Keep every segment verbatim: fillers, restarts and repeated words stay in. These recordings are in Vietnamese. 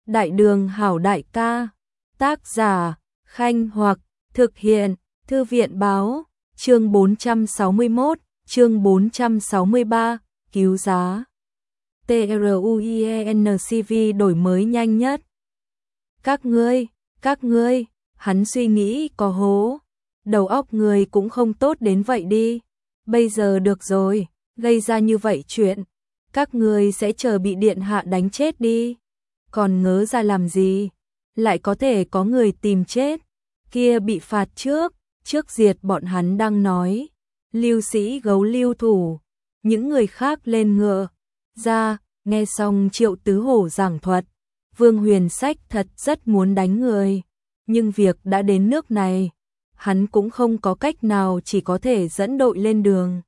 Đại đường hảo đại ca. Tác giả, Khanh Hoặc, thực hiện, Thư viện báo, chương bốn trăm sáu mươi mốt, chương bốn trăm sáu mươi ba, cứu giá. TRUIENCV đổi mới nhanh nhất. Các ngươi, các ngươi, hắn suy nghĩ có hố. Đầu óc người cũng không tốt đến vậy đi. Bây giờ được rồi, gây ra như vậy chuyện. Các ngươi sẽ chờ bị điện hạ đánh chết đi. Còn ngớ ra làm gì? Lại có thể có người tìm chết. Kia bị phạt trước, trước diệt bọn hắn đang nói. Lưu sĩ gấu lưu thủ. Những người khác lên ngựa. Ra, nghe xong Triệu Tứ Hổ giảng thuật. Vương Huyền Sách thật rất muốn đánh người. Nhưng việc đã đến nước này. Hắn cũng không có cách nào, chỉ có thể dẫn đội lên đường.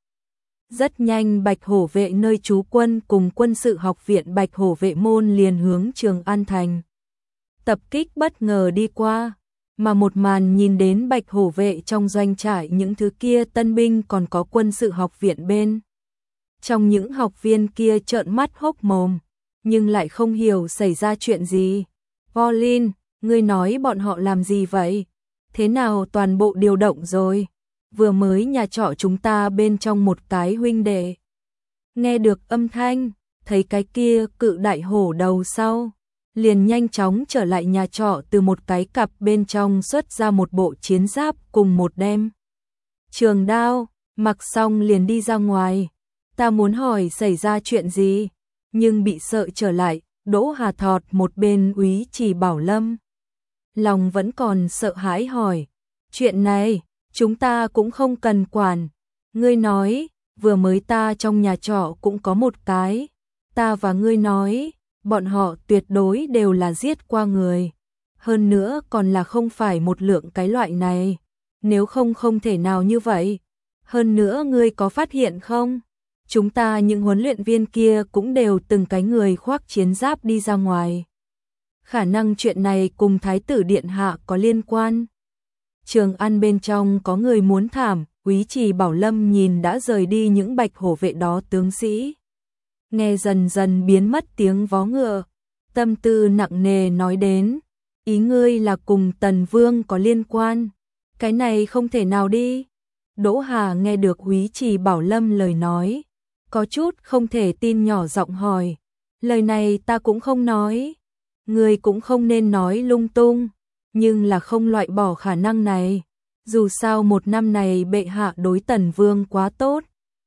Rất nhanh Bạch Hổ vệ nơi trú quân cùng quân sự học viện Bạch Hổ vệ môn liền hướng Trường An Thành. Tập kích bất ngờ đi qua, mà một màn nhìn đến Bạch Hổ vệ trong doanh trại những thứ kia tân binh còn có quân sự học viện bên. Trong những học viên kia trợn mắt hốc mồm, nhưng lại không hiểu xảy ra chuyện gì. Volin, ngươi nói bọn họ làm gì vậy? Thế nào toàn bộ điều động rồi? Vừa mới nhà trọ chúng ta bên trong một cái huynh đệ. Nghe được âm thanh, thấy cái kia cự đại hổ đầu sau. Liền nhanh chóng trở lại nhà trọ, từ một cái cặp bên trong xuất ra một bộ chiến giáp cùng một đem trường đao, mặc xong liền đi ra ngoài. Ta muốn hỏi xảy ra chuyện gì, nhưng bị sợ trở lại. Đỗ Hà Thọt một bên úy Trì Bảo Lâm. Lòng vẫn còn sợ hãi hỏi, chuyện này, chúng ta cũng không cần quản. Ngươi nói, vừa mới ta trong nhà trọ cũng có một cái. Ta và ngươi nói, bọn họ tuyệt đối đều là giết qua người. Hơn nữa còn là không phải một lượng cái loại này. Nếu không không thể nào như vậy. Hơn nữa ngươi có phát hiện không? Chúng ta những huấn luyện viên kia cũng đều từng cái người khoác chiến giáp đi ra ngoài. Khả năng chuyện này cùng Thái tử Điện Hạ có liên quan. Trường An bên trong có người muốn thảm. Úy Trì Bảo Lâm nhìn đã rời đi những Bạch Hổ vệ đó tướng sĩ. Nghe dần dần biến mất tiếng vó ngựa. Tâm tư nặng nề nói đến. Ý ngươi là cùng Tần Vương có liên quan. Cái này không thể nào đi. Đỗ Hà nghe được Úy Trì Bảo Lâm lời nói. Có chút không thể tin, nhỏ giọng hỏi. Lời này ta cũng không nói. Ngươi cũng không nên nói lung tung. Nhưng là không loại bỏ khả năng này. Dù sao một năm này bệ hạ đối Tần Vương quá tốt.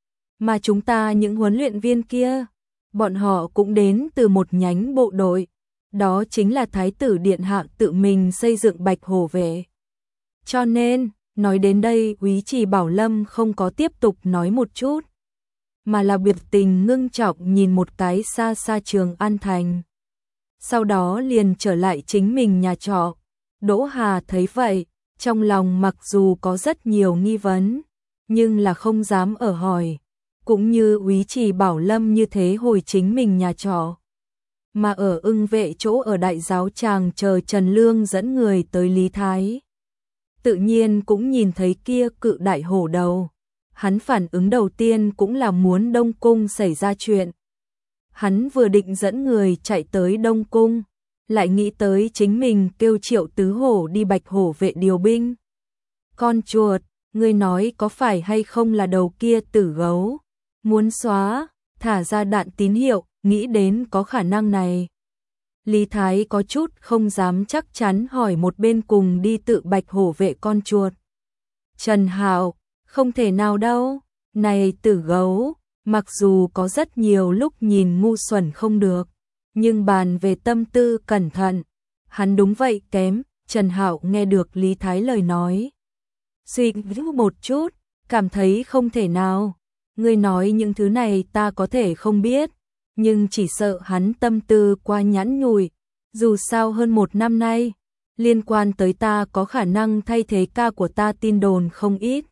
Mà chúng ta những huấn luyện viên kia, bọn họ cũng đến từ một nhánh bộ đội. Đó chính là Thái tử Điện Hạ tự mình xây dựng Bạch Hổ vệ. Cho nên, nói đến đây Úy Trì Bảo Lâm không có tiếp tục nói một chút. Mà là biểu tình ngưng trọng nhìn một cái xa xa Trường An Thành. Sau đó liền trở lại chính mình nhà trọ. Đỗ Hà thấy vậy, trong lòng mặc dù có rất nhiều nghi vấn, nhưng là không dám ở hỏi. Cũng như Úy Trì Bảo Lâm như thế hồi chính mình nhà trọ. Mà ở Ưng vệ chỗ ở đại giáo tràng chờ Trần Lương dẫn người tới Lý Thái. Tự nhiên cũng nhìn thấy kia cự đại hổ đầu. Hắn phản ứng đầu tiên cũng là muốn Đông Cung xảy ra chuyện. Hắn vừa định dẫn người chạy tới Đông Cung, lại nghĩ tới chính mình kêu Triệu Tứ Hổ đi Bạch Hổ vệ điều binh. Con chuột, ngươi nói có phải hay không là đầu kia tử gấu? Muốn xóa, thả ra đạn tín hiệu, nghĩ đến có khả năng này. Lý Thái có chút không dám chắc chắn hỏi một bên cùng đi tự Bạch Hổ vệ con chuột. Trần Hạo, không thể nào đâu, này tử gấu, mặc dù có rất nhiều lúc nhìn ngu xuẩn không được, nhưng bàn về tâm tư cẩn thận, hắn đúng vậy kém. Trần Hạo nghe được Lý Thái lời nói, suy nghĩ một chút, cảm thấy không thể nào. Ngươi nói những thứ này ta có thể không biết, nhưng chỉ sợ hắn tâm tư quá nhẵn nhủi. Dù sao hơn một năm nay, liên quan tới ta có khả năng thay thế ca của ta tin đồn không ít.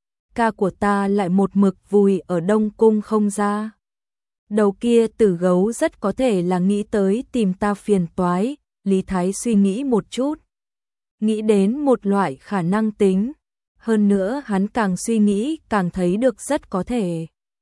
Ca của ta lại một mực vùi ở Đông Cung không ra. Đầu kia tử gấu rất có thể là nghĩ tới tìm ta phiền toái. Lý Thái suy nghĩ một chút, nghĩ đến một loại khả năng tính. Hơn nữa hắn càng suy nghĩ càng thấy được rất có thể.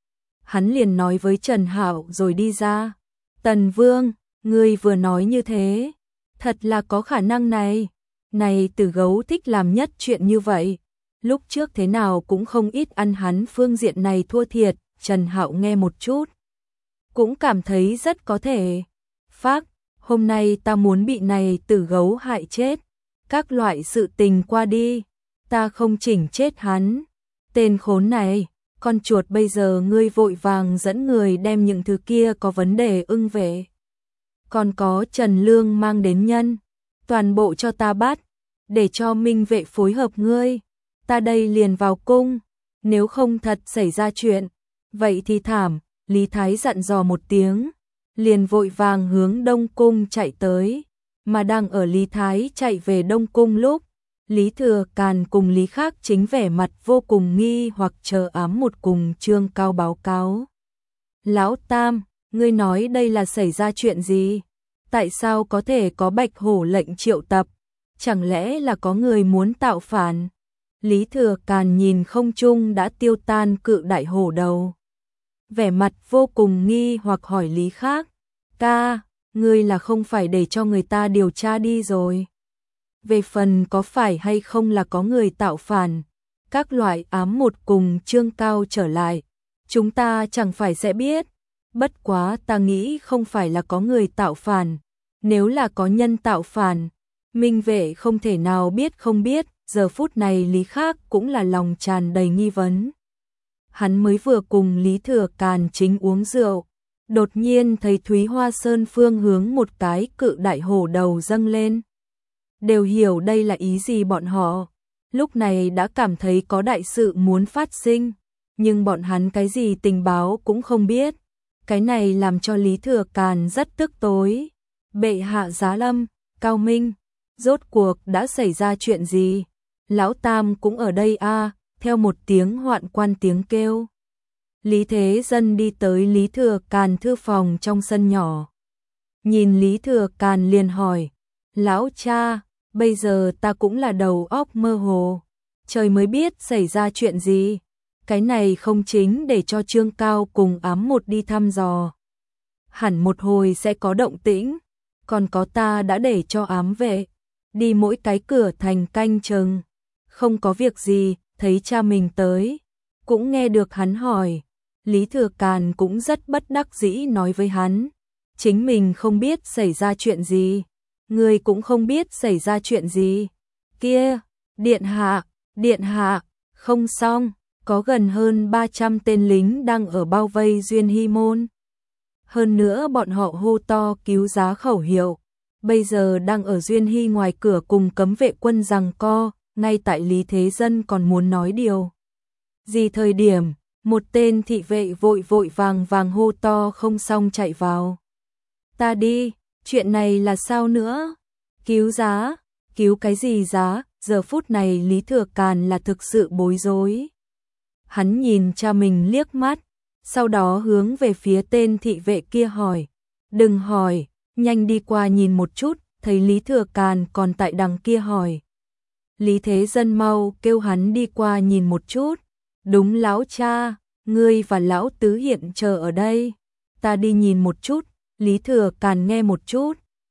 Hắn liền nói với Trần Hạo rồi đi ra. Tần Vương, ngươi vừa nói như thế, Thật là có khả năng này. Này Tử Gấu thích làm nhất chuyện như vậy. Lúc trước thế nào cũng không ít ăn hắn phương diện này thua thiệt, Trần Hạo nghe một chút. Cũng cảm thấy rất có thể. Phác, hôm nay ta muốn bị này Tử Gấu hại chết. Các loại sự tình qua đi, ta không chỉnh chết hắn. Tên khốn này, con chuột bây giờ ngươi vội vàng dẫn người đem những thứ kia có vấn đề ưng về. Còn có Trần Lương mang đến nhân, toàn bộ cho ta bắt, để cho Minh Vệ phối hợp ngươi. Ta đây liền vào cung, nếu không thật xảy ra chuyện, vậy thì thảm. Lý Thái dặn dò một tiếng, liền vội vàng hướng Đông Cung chạy tới. Mà đang ở Lý Thái chạy về Đông Cung lúc, Lý Thừa Càn cùng Lý Khác chính vẻ mặt vô cùng nghi hoặc chờ ám một cùng Trương Cao báo cáo. Lão Tam, ngươi nói đây là xảy ra chuyện gì? Tại sao có thể có Bạch Hổ lệnh triệu tập? Chẳng lẽ là có người muốn tạo phản? Lý Thừa Càn nhìn không trung đã tiêu tan cự đại hổ đầu, vẻ mặt vô cùng nghi hoặc hỏi Lý Khác, ca, ngươi là không phải để cho người ta điều tra đi rồi? Về phần có phải hay không là có người tạo phản, các loại ám một cùng Trương Cao trở lại, chúng ta chẳng phải sẽ biết. Bất quá ta nghĩ không phải là có người tạo phản, nếu là có nhân tạo phản, Minh Vệ không thể nào biết không biết. Giờ phút này Lý Khác cũng là lòng tràn đầy nghi vấn. Hắn mới vừa cùng Lý Thừa Càn chính uống rượu, đột nhiên thấy Thúy Hoa Sơn phương hướng một cái cự đại hổ đầu dâng lên. Đều hiểu đây là ý gì bọn họ, lúc này đã cảm thấy có đại sự muốn phát sinh, nhưng bọn hắn cái gì tình báo cũng không biết. Cái này làm cho Lý Thừa Càn rất tức tối. Bệ hạ giá lâm, Cao Minh, rốt cuộc đã xảy ra chuyện gì? Lão Tam cũng ở đây a à, theo một tiếng hoạn quan tiếng kêu. Lý Thế Dân đi tới Lý Thừa Càn thư phòng trong sân nhỏ. Nhìn Lý Thừa Càn liền hỏi, lão cha, bây giờ ta cũng là đầu óc mơ hồ. Trời mới biết xảy ra chuyện gì. Cái này không chính để cho Trương Cao cùng ám một đi thăm dò. Hẳn một hồi sẽ có động tĩnh. Còn có ta đã để cho ám vệ đi mỗi cái cửa thành canh chừng. Không có việc gì, thấy cha mình tới, cũng nghe được hắn hỏi. Lý Thừa Càn cũng rất bất đắc dĩ nói với hắn, chính mình không biết xảy ra chuyện gì, người cũng không biết xảy ra chuyện gì. Kia, điện hạ, điện hạ, không xong, có gần hơn ba trăm tên lính đang ở bao vây Duyên Hy Môn. Hơn nữa bọn họ hô to cứu giá khẩu hiệu, bây giờ đang ở Duyên Hy ngoài cửa cùng cấm vệ quân giằng co. Ngay tại Lý Thế Dân còn muốn nói điều gì thời điểm, một tên thị vệ vội vội vàng vàng hô to không xong chạy vào. Ta đi, chuyện này là sao nữa? Cứu giá, cứu cái gì giá? Giờ phút này Lý Thừa Càn là thực sự bối rối. Hắn nhìn cha mình liếc mắt, sau đó hướng về phía tên thị vệ kia hỏi, đừng hỏi, nhanh đi qua nhìn một chút. Thấy Lý Thừa Càn còn tại đằng kia hỏi, Lý Thế Dân mau kêu hắn đi qua nhìn một chút. Đúng lão cha, ngươi và lão tứ hiện chờ ở đây, ta đi nhìn một chút. Lý Thừa Càn nghe một chút,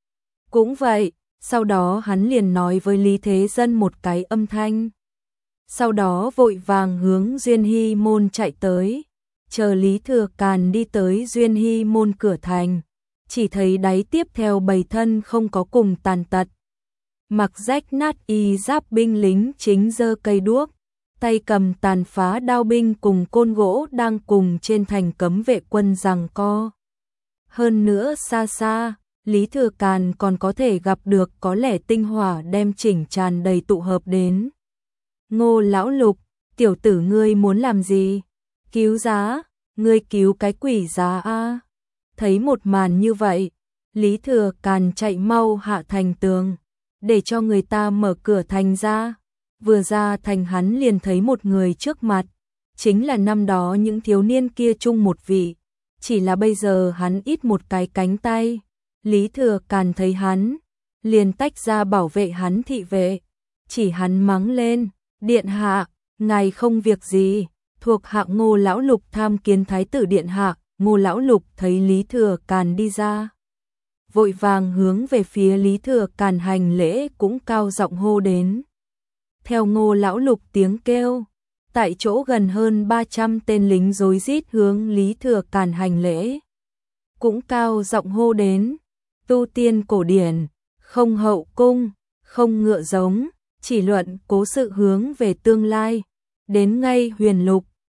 cũng vậy. Sau đó hắn liền nói với Lý Thế Dân một cái âm thanh, sau đó vội vàng hướng Duyên Hy Môn chạy tới. Chờ Lý Thừa Càn đi tới Duyên Hy Môn cửa thành, chỉ thấy đáy tiếp theo bầy thân không có cùng tàn tật, mặc rách nát y giáp binh lính chính giơ cây đuốc, tay cầm tàn phá đao binh cùng côn gỗ đang cùng trên thành cấm vệ quân giằng co. Hơn nữa xa xa, Lý Thừa Càn còn có thể gặp được có lẽ tinh hỏa đem chỉnh tràn đầy tụ hợp đến. Ngô lão Lục, tiểu tử ngươi muốn làm gì? Cứu giá, ngươi cứu cái quỷ giá a. Thấy một màn như vậy, Lý Thừa Càn chạy mau hạ thành tường, để cho người ta mở cửa thành ra. Vừa ra thành hắn liền thấy một người trước mặt, chính là năm đó những thiếu niên kia chung một vị, chỉ là bây giờ hắn ít một cái cánh tay. Lý Thừa Càn thấy hắn, liền tách ra bảo vệ hắn thị vệ, chỉ hắn mắng lên, điện hạ, ngài không việc gì, thuộc hạ Ngô lão Lục tham kiến thái tử điện hạ. Ngô lão Lục thấy Lý Thừa Càn đi ra, vội vàng hướng về phía Lý Thừa Càn hành lễ cũng cao giọng hô đến. Theo Ngô lão lục tiếng kêu, tại chỗ gần hơn ba trăm tên lính rối rít hướng Lý Thừa Càn hành lễ. Cũng cao giọng hô đến, tu tiên cổ điển, không hậu cung, không ngựa giống, chỉ luận cố sự hướng về tương lai, đến ngay huyền lục,